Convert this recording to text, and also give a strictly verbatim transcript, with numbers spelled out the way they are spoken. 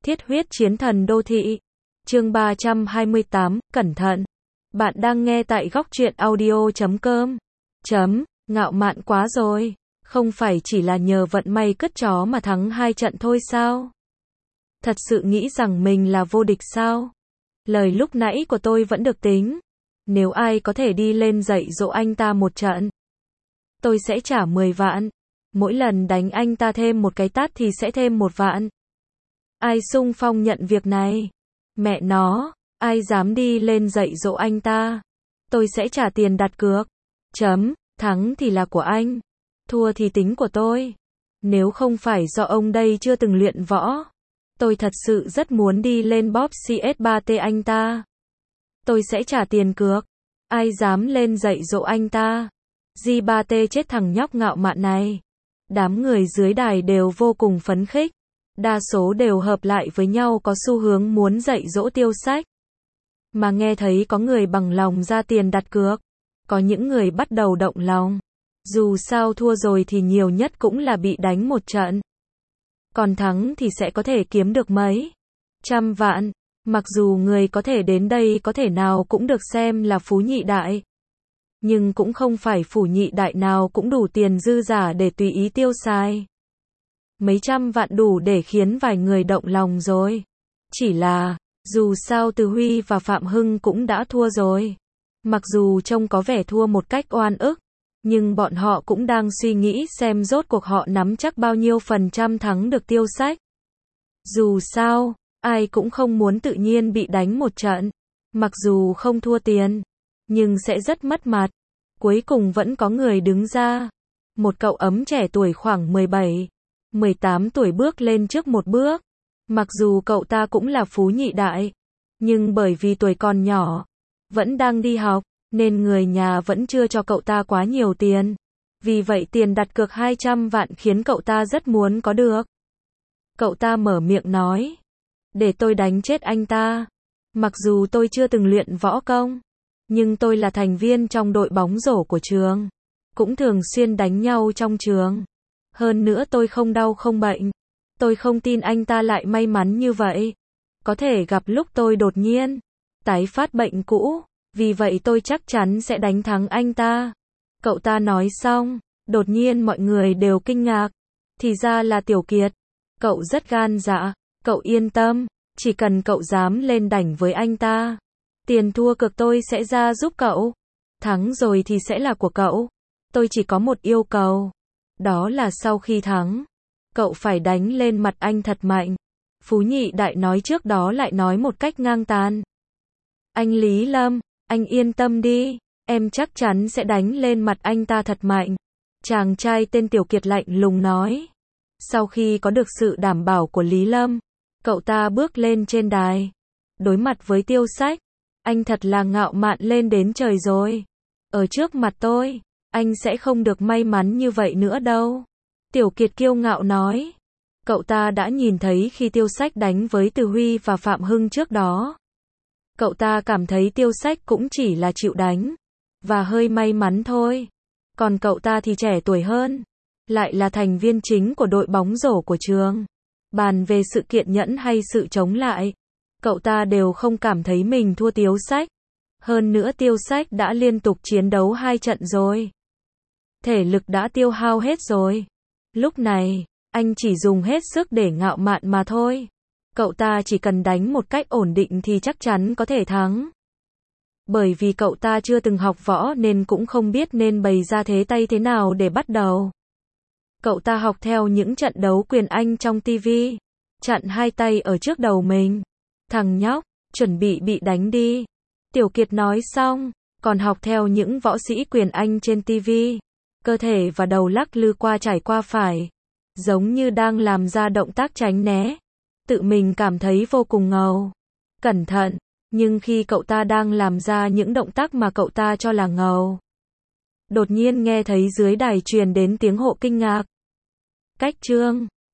Thiết huyết chiến thần đô thị. Chương ba trăm hai mươi tám, cẩn thận. Bạn đang nghe tại góc truyện audio chấm com. Chấm, ngạo mạn quá rồi. Không phải chỉ là nhờ vận may cất chó mà thắng hai trận thôi sao? Thật sự nghĩ rằng mình là vô địch sao? Lời lúc nãy của tôi vẫn được tính. Nếu ai có thể đi lên dạy dỗ anh ta một trận, tôi sẽ trả mười vạn. Mỗi lần đánh anh ta thêm một cái tát thì sẽ thêm một vạn. Ai xung phong nhận việc này? Mẹ nó, ai dám đi lên dạy dỗ anh ta? Tôi sẽ trả tiền đặt cược. Chấm, thắng thì là của anh, thua thì tính của tôi. Nếu không phải do ông đây chưa từng luyện võ, tôi thật sự rất muốn đi lên bóp xê ét ba tê anh ta. Tôi sẽ trả tiền cược. Ai dám lên dạy dỗ anh ta? giê ba tê chết thằng nhóc ngạo mạn này. Đám người dưới đài đều vô cùng phấn khích. Đa số đều hợp lại với nhau có xu hướng muốn dạy dỗ Tiêu Sách. Mà nghe thấy có người bằng lòng ra tiền đặt cược, có những người bắt đầu động lòng. Dù sao thua rồi thì nhiều nhất cũng là bị đánh một trận. Còn thắng thì sẽ có thể kiếm được mấy trăm vạn. Mặc dù người có thể đến đây có thể nào cũng được xem là phú nhị đại, nhưng cũng không phải phú nhị đại nào cũng đủ tiền dư giả để tùy ý tiêu xài. Mấy trăm vạn đủ để khiến vài người động lòng rồi. Chỉ là, dù sao Từ Huy và Phạm Hưng cũng đã thua rồi. Mặc dù trông có vẻ thua một cách oan ức, nhưng bọn họ cũng đang suy nghĩ xem rốt cuộc họ nắm chắc bao nhiêu phần trăm thắng được Tiêu Sách. Dù sao, ai cũng không muốn tự nhiên bị đánh một trận. Mặc dù không thua tiền, nhưng sẽ rất mất mặt. Cuối cùng vẫn có người đứng ra. Một cậu ấm trẻ tuổi khoảng mười bảy, mười tám tuổi bước lên trước một bước. Mặc dù cậu ta cũng là phú nhị đại, nhưng bởi vì tuổi còn nhỏ, vẫn đang đi học, nên người nhà vẫn chưa cho cậu ta quá nhiều tiền. Vì vậy tiền đặt cược hai trăm vạn khiến cậu ta rất muốn có được. Cậu ta mở miệng nói, để tôi đánh chết anh ta. Mặc dù tôi chưa từng luyện võ công, nhưng tôi là thành viên trong đội bóng rổ của trường, cũng thường xuyên đánh nhau trong trường. Hơn nữa tôi không đau không bệnh. Tôi không tin anh ta lại may mắn như vậy. Có thể gặp lúc tôi đột nhiên tái phát bệnh cũ, vì vậy tôi chắc chắn sẽ đánh thắng anh ta. Cậu ta nói xong, đột nhiên mọi người đều kinh ngạc. Thì ra là Tiểu Kiệt. Cậu rất gan dạ, cậu yên tâm, chỉ cần cậu dám lên đảnh với anh ta, tiền thua cược tôi sẽ ra giúp cậu. Thắng rồi thì sẽ là của cậu. Tôi chỉ có một yêu cầu, đó là sau khi thắng, cậu phải đánh lên mặt anh thật mạnh. Phú nhị đại nói trước đó lại nói một cách ngang tàn. Anh Lý Lâm, anh yên tâm đi, em chắc chắn sẽ đánh lên mặt anh ta thật mạnh. Chàng trai tên Tiểu Kiệt lạnh lùng nói. Sau khi có được sự đảm bảo của Lý Lâm, cậu ta bước lên trên đài. Đối mặt với Tiêu Sách, anh thật là ngạo mạn lên đến trời rồi. Ở trước mặt tôi, anh sẽ không được may mắn như vậy nữa đâu. Tiểu Kiệt kiêu ngạo nói. Cậu ta đã nhìn thấy khi Tiêu Sách đánh với Từ Huy và Phạm Hưng trước đó. Cậu ta cảm thấy Tiêu Sách cũng chỉ là chịu đánh, và hơi may mắn thôi. Còn cậu ta thì trẻ tuổi hơn, lại là thành viên chính của đội bóng rổ của trường. Bàn về sự kiên nhẫn hay sự chống lại, cậu ta đều không cảm thấy mình thua Tiêu Sách. Hơn nữa Tiêu Sách đã liên tục chiến đấu hai trận rồi. Thể lực đã tiêu hao hết rồi. Lúc này, anh chỉ dùng hết sức để ngạo mạn mà thôi. Cậu ta chỉ cần đánh một cách ổn định thì chắc chắn có thể thắng. Bởi vì cậu ta chưa từng học võ nên cũng không biết nên bày ra thế tay thế nào để bắt đầu. Cậu ta học theo những trận đấu quyền Anh trong ti vi. Chặn hai tay ở trước đầu mình. Thằng nhóc, chuẩn bị bị đánh đi. Tiểu Kiệt nói xong, còn học theo những võ sĩ quyền Anh trên ti vi. Cơ thể và đầu lắc lư qua trải qua phải, giống như đang làm ra động tác tránh né. Tự mình cảm thấy vô cùng ngầu. Cẩn thận, nhưng khi cậu ta đang làm ra những động tác mà cậu ta cho là ngầu, đột nhiên nghe thấy dưới đài truyền đến tiếng hộ kinh ngạc. Cách chương